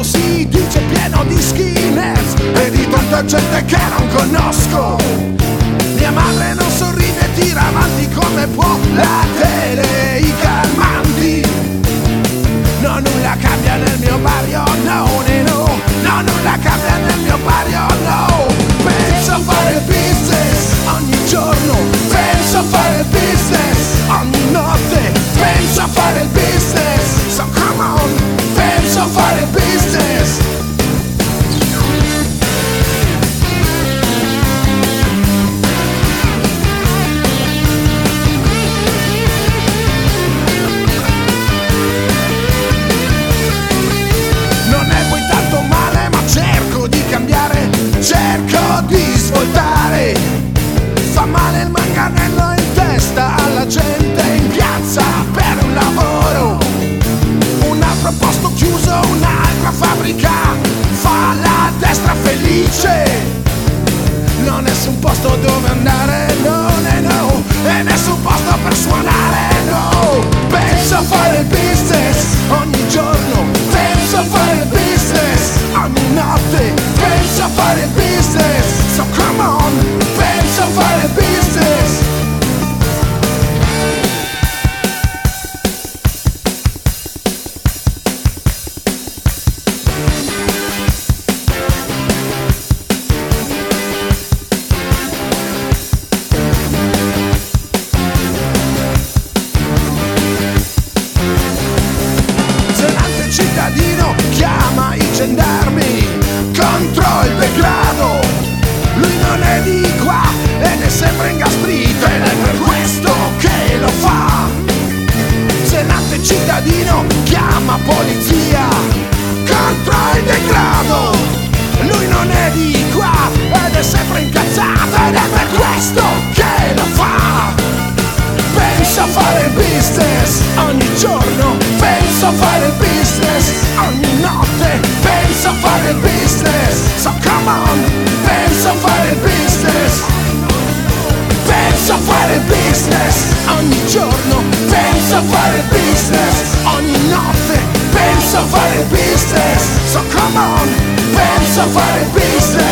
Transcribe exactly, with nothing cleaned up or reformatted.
si dice pieno di skinheads e di tanta gente che non conosco. Mia madre non sorride e tira avanti come può la tele, i calmanti. No, nulla cambia nel mio barrio, no, no, no, no, nulla cambia nel mio barrio, no. Penso a fare il business ogni giorno, penso a fare il business ogni notte, penso a fare il business, so come on, penso a fare il business. Non è poi tanto male, ma cerco di cambiare, cerco di svoltare. Fa male il manganello in testa alla gente in piazza per un lavoro. Un altro posto chiuso, un'altra fabbrica fa la destra felice. Non è nessun posto dove andare, no, no, no, e nessun posto per suonare, no. Penso a fare il business ogni giorno, penso a fare il business ogni notte, penso a fare il business, so come on, penso a fare il business. Cittadino chiama i gendarmi contro il degrado. Lui non è di qua ed è sempre ingastrito ed è per questo che lo fa. Senate cittadino chiama polizia contro il degrado. Lui non è di qua ed è sempre incazzato ed è per questo che lo fa. Penso a fare il business ogni giorno, penso a fare il business ogni notte, penso a fare il business, so come on, penso a fare il business. Penso a fare il business ogni giorno, penso a fare il business ogni notte, penso a fare il business, so come on, penso a fare il business.